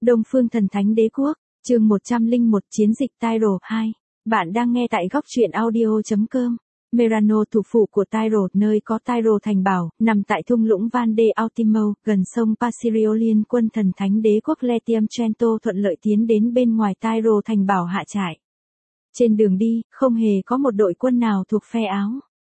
Đông Phương Thần Thánh Đế Quốc, chương 101 Chiến dịch Tyro 2. Bạn đang nghe tại góc truyện audio.com. Merano, thủ phủ của Tyro, nơi có Tyro thành bảo, nằm tại thung lũng Val de Ultimo, gần sông Pasirio. Liên quân Thần Thánh Đế Quốc Letium Trento thuận lợi tiến đến bên ngoài Tyro thành bảo hạ trại. Trên đường đi, không hề có một đội quân nào thuộc phe Áo.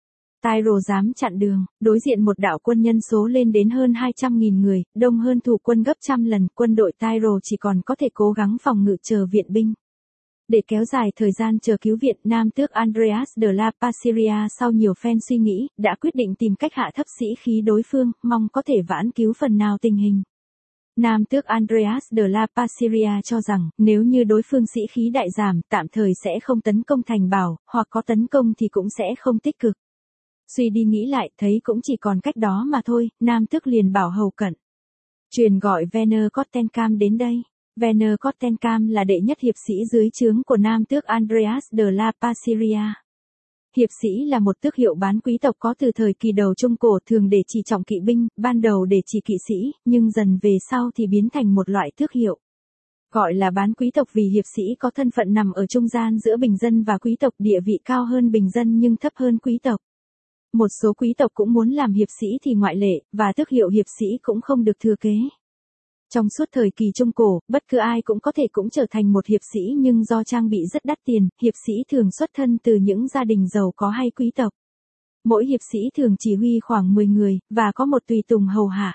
Tyro dám chặn đường, đối diện một đạo quân nhân số lên đến hơn 200.000 người, đông hơn thủ quân gấp trăm lần, quân đội Tyro chỉ còn có thể cố gắng phòng ngự chờ viện binh. Để kéo dài thời gian chờ cứu viện, Nam tước Andreas de la Pasiria sau nhiều phen suy nghĩ, đã quyết định tìm cách hạ thấp sĩ khí đối phương, mong có thể vãn cứu phần nào tình hình. Nam tước Andreas de la Pasiria cho rằng, nếu như đối phương sĩ khí đại giảm, tạm thời sẽ không tấn công thành bảo, hoặc có tấn công thì cũng sẽ không tích cực. Suy đi nghĩ lại, thấy cũng chỉ còn cách đó mà thôi, Nam tước liền bảo hầu cận truyền gọi Werner Kottenkam đến đây. Werner Kottenkam là đệ nhất hiệp sĩ dưới trướng của Nam tước Andreas de la Pasiria. Hiệp sĩ là một tước hiệu bán quý tộc có từ thời kỳ đầu Trung Cổ, thường để chỉ trọng kỵ binh, ban đầu để chỉ kỵ sĩ, nhưng dần về sau thì biến thành một loại tước hiệu. Gọi là bán quý tộc vì hiệp sĩ có thân phận nằm ở trung gian giữa bình dân và quý tộc, địa vị cao hơn bình dân nhưng thấp hơn quý tộc. Một số quý tộc cũng muốn làm hiệp sĩ thì ngoại lệ, và tước hiệu hiệp sĩ cũng không được thừa kế. Trong suốt thời kỳ Trung Cổ, bất cứ ai cũng có thể trở thành một hiệp sĩ, nhưng do trang bị rất đắt tiền, hiệp sĩ thường xuất thân từ những gia đình giàu có hay quý tộc. Mỗi hiệp sĩ thường chỉ huy khoảng 10 người, và có một tùy tùng hầu hạ.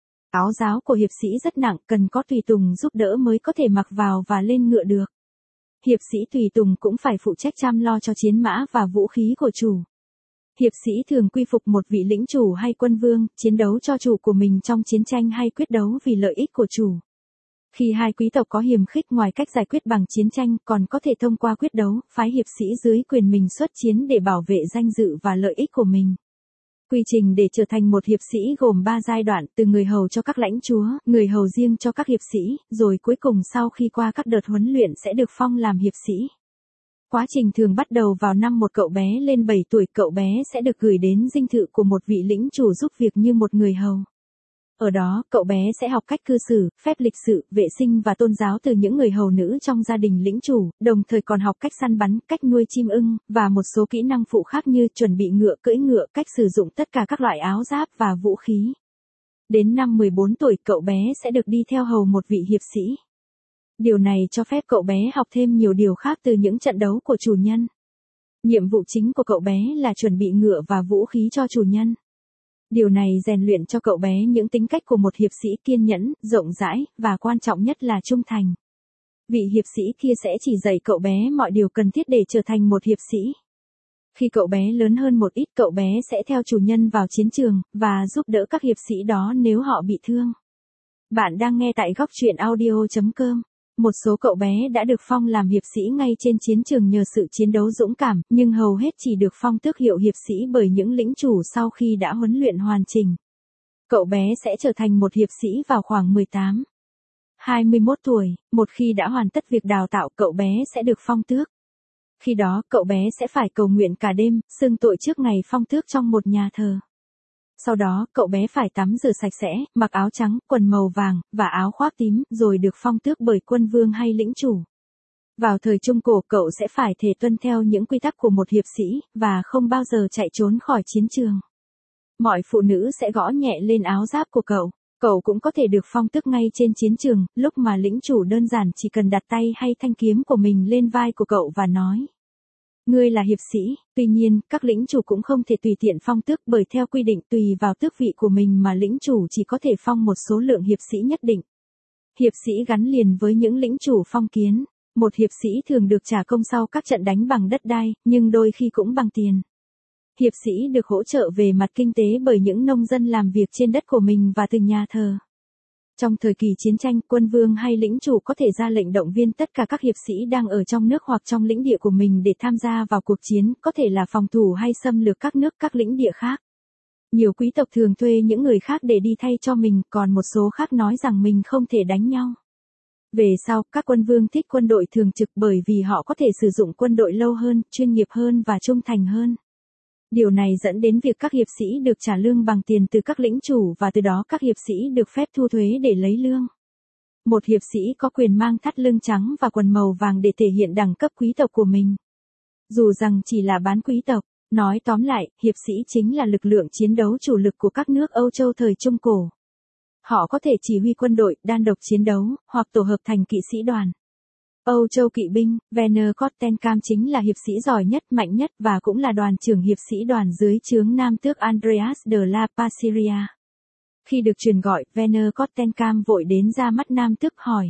Áo giáo của hiệp sĩ rất nặng, cần có tùy tùng giúp đỡ mới có thể mặc vào và lên ngựa được. Hiệp sĩ tùy tùng cũng phải phụ trách chăm lo cho chiến mã và vũ khí của chủ. Hiệp sĩ thường quy phục một vị lĩnh chủ hay quân vương, chiến đấu cho chủ của mình trong chiến tranh hay quyết đấu vì lợi ích của chủ. Khi hai quý tộc có hiềm khích, ngoài cách giải quyết bằng chiến tranh, còn có thể thông qua quyết đấu, phái hiệp sĩ dưới quyền mình xuất chiến để bảo vệ danh dự và lợi ích của mình. Quy trình để trở thành một hiệp sĩ gồm 3 giai đoạn, từ người hầu cho các lãnh chúa, người hầu riêng cho các hiệp sĩ, rồi cuối cùng sau khi qua các đợt huấn luyện sẽ được phong làm hiệp sĩ. Quá trình thường bắt đầu vào năm một cậu bé lên 7 tuổi, cậu bé sẽ được gửi đến dinh thự của một vị lĩnh chủ giúp việc như một người hầu. Ở đó, cậu bé sẽ học cách cư xử, phép lịch sự, vệ sinh và tôn giáo từ những người hầu nữ trong gia đình lĩnh chủ, đồng thời còn học cách săn bắn, cách nuôi chim ưng, và một số kỹ năng phụ khác như chuẩn bị ngựa, cưỡi ngựa, cách sử dụng tất cả các loại áo giáp và vũ khí. Đến năm 14 tuổi, cậu bé sẽ được đi theo hầu một vị hiệp sĩ. Điều này cho phép cậu bé học thêm nhiều điều khác từ những trận đấu của chủ nhân. Nhiệm vụ chính của cậu bé là chuẩn bị ngựa và vũ khí cho chủ nhân. Điều này rèn luyện cho cậu bé những tính cách của một hiệp sĩ: kiên nhẫn, rộng rãi, và quan trọng nhất là trung thành. Vị hiệp sĩ kia sẽ chỉ dạy cậu bé mọi điều cần thiết để trở thành một hiệp sĩ. Khi cậu bé lớn hơn một ít, cậu bé sẽ theo chủ nhân vào chiến trường, và giúp đỡ các hiệp sĩ đó nếu họ bị thương. Bạn đang nghe tại góc truyện audio.com. Một số cậu bé đã được phong làm hiệp sĩ ngay trên chiến trường nhờ sự chiến đấu dũng cảm, nhưng hầu hết chỉ được phong tước hiệu hiệp sĩ bởi những lĩnh chủ sau khi đã huấn luyện hoàn chỉnh. Cậu bé sẽ trở thành một hiệp sĩ vào khoảng 18-21 tuổi, một khi đã hoàn tất việc đào tạo, cậu bé sẽ được phong tước. Khi đó, cậu bé sẽ phải cầu nguyện cả đêm, xưng tội trước ngày phong tước trong một nhà thờ. Sau đó, cậu bé phải tắm rửa sạch sẽ, mặc áo trắng, quần màu vàng, và áo khoác tím, rồi được phong tước bởi quân vương hay lĩnh chủ. Vào thời Trung Cổ, cậu sẽ phải thể tuân theo những quy tắc của một hiệp sĩ, và không bao giờ chạy trốn khỏi chiến trường. Mọi phụ nữ sẽ gõ nhẹ lên áo giáp của cậu. Cậu cũng có thể được phong tước ngay trên chiến trường, lúc mà lĩnh chủ đơn giản chỉ cần đặt tay hay thanh kiếm của mình lên vai của cậu và nói: "Ngươi là hiệp sĩ." Tuy nhiên, các lĩnh chủ cũng không thể tùy tiện phong tước, bởi theo quy định tùy vào tước vị của mình mà lĩnh chủ chỉ có thể phong một số lượng hiệp sĩ nhất định. Hiệp sĩ gắn liền với những lĩnh chủ phong kiến. Một hiệp sĩ thường được trả công sau các trận đánh bằng đất đai, nhưng đôi khi cũng bằng tiền. Hiệp sĩ được hỗ trợ về mặt kinh tế bởi những nông dân làm việc trên đất của mình và từ nhà thờ. Trong thời kỳ chiến tranh, quân vương hay lĩnh chủ có thể ra lệnh động viên tất cả các hiệp sĩ đang ở trong nước hoặc trong lĩnh địa của mình để tham gia vào cuộc chiến, có thể là phòng thủ hay xâm lược các nước, các lĩnh địa khác. Nhiều quý tộc thường thuê những người khác để đi thay cho mình, còn một số khác nói rằng mình không thể đánh nhau. Về sau, các quân vương thích quân đội thường trực bởi vì họ có thể sử dụng quân đội lâu hơn, chuyên nghiệp hơn và trung thành hơn. Điều này dẫn đến việc các hiệp sĩ được trả lương bằng tiền từ các lĩnh chủ, và từ đó các hiệp sĩ được phép thu thuế để lấy lương. một hiệp sĩ có quyền mang thắt lưng trắng và quần màu vàng để thể hiện đẳng cấp quý tộc của mình. Dù rằng chỉ là bán quý tộc, nói tóm lại, hiệp sĩ chính là lực lượng chiến đấu chủ lực của các nước Âu Châu thời Trung Cổ. Họ có thể chỉ huy quân đội, đơn độc chiến đấu, hoặc tổ hợp thành kỵ sĩ đoàn. Âu Châu kỵ binh, Werner Kottenkam chính là hiệp sĩ giỏi nhất, mạnh nhất và cũng là đoàn trưởng hiệp sĩ đoàn dưới trướng nam tước Andreas de la Paciria. Khi được truyền gọi, Werner Kottenkam vội đến ra mắt nam tước hỏi.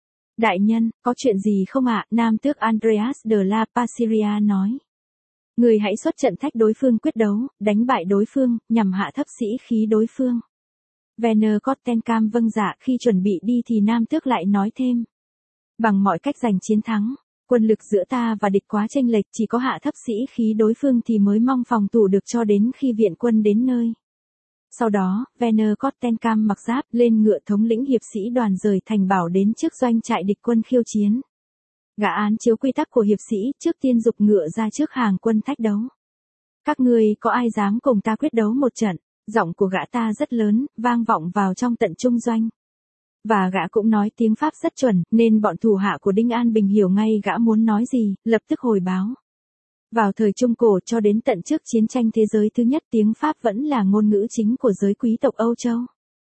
Đại nhân, có chuyện gì không ạ? Nam tước Andreas de la Paciria nói. Người hãy xuất trận thách đối phương quyết đấu, đánh bại đối phương, nhằm hạ thấp sĩ khí đối phương. Werner Kottenkam vâng dạ. Khi chuẩn bị đi thì nam tước lại nói thêm. Bằng mọi cách giành chiến thắng, quân lực giữa ta và địch quá chênh lệch, chỉ có hạ thấp sĩ khí đối phương thì mới mong phòng thủ được cho đến khi viện quân đến nơi. Sau đó, Werner Kottenkam mặc giáp lên ngựa thống lĩnh hiệp sĩ đoàn rời thành bảo đến trước doanh trại địch quân khiêu chiến. Gã án chiếu quy tắc của hiệp sĩ, trước tiên giục ngựa ra trước hàng quân thách đấu. Các ngươi có ai dám cùng ta quyết đấu một trận? Giọng của gã ta rất lớn, vang vọng vào trong tận trung doanh. Và gã cũng nói tiếng Pháp rất chuẩn, nên bọn thủ hạ của Đinh An Bình hiểu ngay gã muốn nói gì, lập tức hồi báo. Vào thời Trung Cổ cho đến tận trước chiến tranh thế giới thứ nhất, tiếng Pháp vẫn là ngôn ngữ chính của giới quý tộc Âu Châu.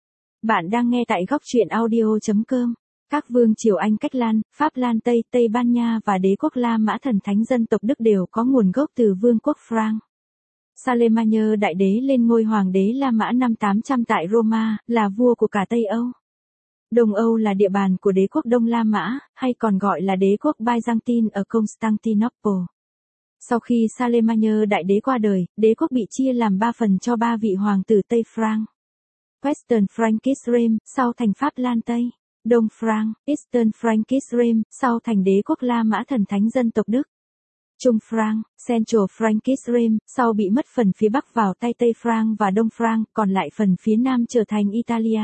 Bạn đang nghe tại góc truyện audio.com. Các vương triều Anh cách Lan, Pháp Lan Tây, Tây Ban Nha và đế quốc La Mã thần thánh dân tộc Đức đều có nguồn gốc từ vương quốc Franc. Charlemagne đại đế lên ngôi hoàng đế La Mã năm 800 tại Roma, là vua của cả Tây Âu. Đông Âu là địa bàn của đế quốc Đông La Mã, hay còn gọi là đế quốc Byzantine ở Constantinople. Sau khi Charlemagne đại đế qua đời, đế quốc bị chia làm 3 phần cho 3 vị hoàng tử Tây Franc. Western Frankische Rome, sau thành Pháp Lan Tây. Đông Franc, Eastern Frankische Rome, sau thành đế quốc La Mã thần thánh dân tộc Đức. Trung Franc, Central Frankische Rome, sau bị mất phần phía Bắc vào tay Tây Franc và Đông Franc, còn lại phần phía Nam trở thành Italia.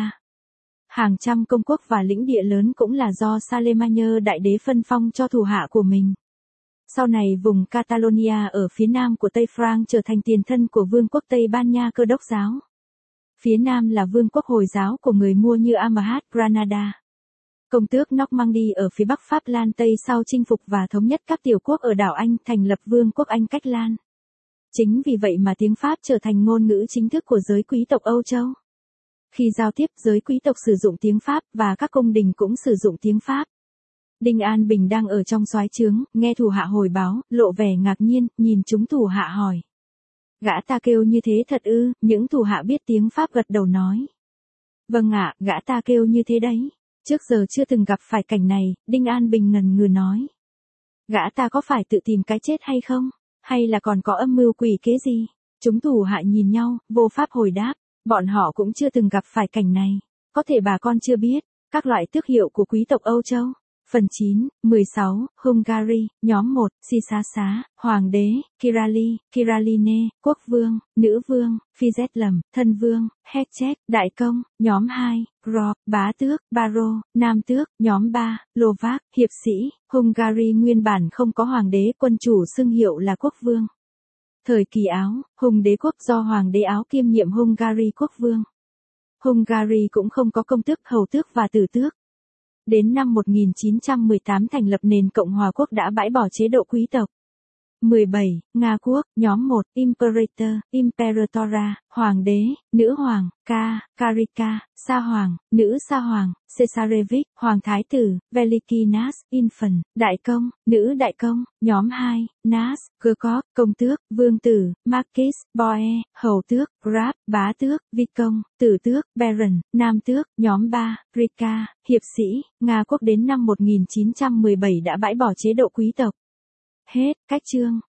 Hàng trăm công quốc và lĩnh địa lớn cũng là do Charlemagne đại đế phân phong cho thủ hạ của mình. Sau này vùng Catalonia ở phía nam của Tây Franc trở thành tiền thân của vương quốc Tây Ban Nha Cơ đốc giáo. Phía nam là vương quốc Hồi giáo của người Mua như Almohad, Granada. Công tước Normandy ở phía bắc Pháp Lan Tây sau chinh phục và thống nhất các tiểu quốc ở đảo Anh, thành lập vương quốc Anh cách Lan. Chính vì vậy mà tiếng Pháp trở thành ngôn ngữ chính thức của giới quý tộc Âu Châu. Khi giao tiếp, giới quý tộc sử dụng tiếng Pháp và các cung đình cũng sử dụng tiếng Pháp. Đinh An Bình đang ở trong soái trướng, nghe thủ hạ hồi báo, lộ vẻ ngạc nhiên, nhìn chúng thủ hạ hỏi. Gã ta kêu như thế thật ư? Những thủ hạ biết tiếng Pháp gật đầu nói. Vâng ạ, gã ta kêu như thế đấy. Trước giờ chưa từng gặp phải cảnh này, Đinh An Bình ngần ngừ nói. Gã ta có phải tự tìm cái chết hay không? Hay là còn có âm mưu quỷ kế gì? Chúng thủ hạ nhìn nhau, vô pháp hồi đáp. Bọn họ cũng chưa từng gặp phải cảnh này. Có thể bà con chưa biết, các loại tước hiệu của quý tộc Âu Châu. Phần 9, 16, Hungary, nhóm 1, Sisasa, Hoàng đế, Kirali, Kiraline, Quốc vương, Nữ vương, Fizetlam, Thân vương, Herceg, Đại công, nhóm 2, Gro, Bá tước, Baro, Nam tước, nhóm 3, Lovak, Hiệp sĩ, Hungary nguyên bản không có hoàng đế, quân chủ xưng hiệu là quốc vương. Thời kỳ Áo, Hung đế quốc do hoàng đế Áo kiêm nhiệm Hungary quốc vương. Hungary cũng không có công tước, hầu tước và tử tước. Đến năm 1918 thành lập nền Cộng hòa quốc đã bãi bỏ chế độ quý tộc. 17. Nga quốc, nhóm 1, Imperator, Imperatora, Hoàng đế, Nữ hoàng, Karika, Sa hoàng, Nữ Sa hoàng, Cesarevich, Hoàng thái tử, Veliki Nas, Infant, Đại công, Nữ đại công, nhóm 2, Nas, Gurkov, Công tước, Vương tử, Marquis, Boe, Hầu tước, Graf, Bá tước, Vicomte, Tử tước, Baron, Nam tước, nhóm 3, Rika, Hiệp sĩ, Nga quốc đến năm 1917 đã bãi bỏ chế độ quý tộc. Hết, cách chương.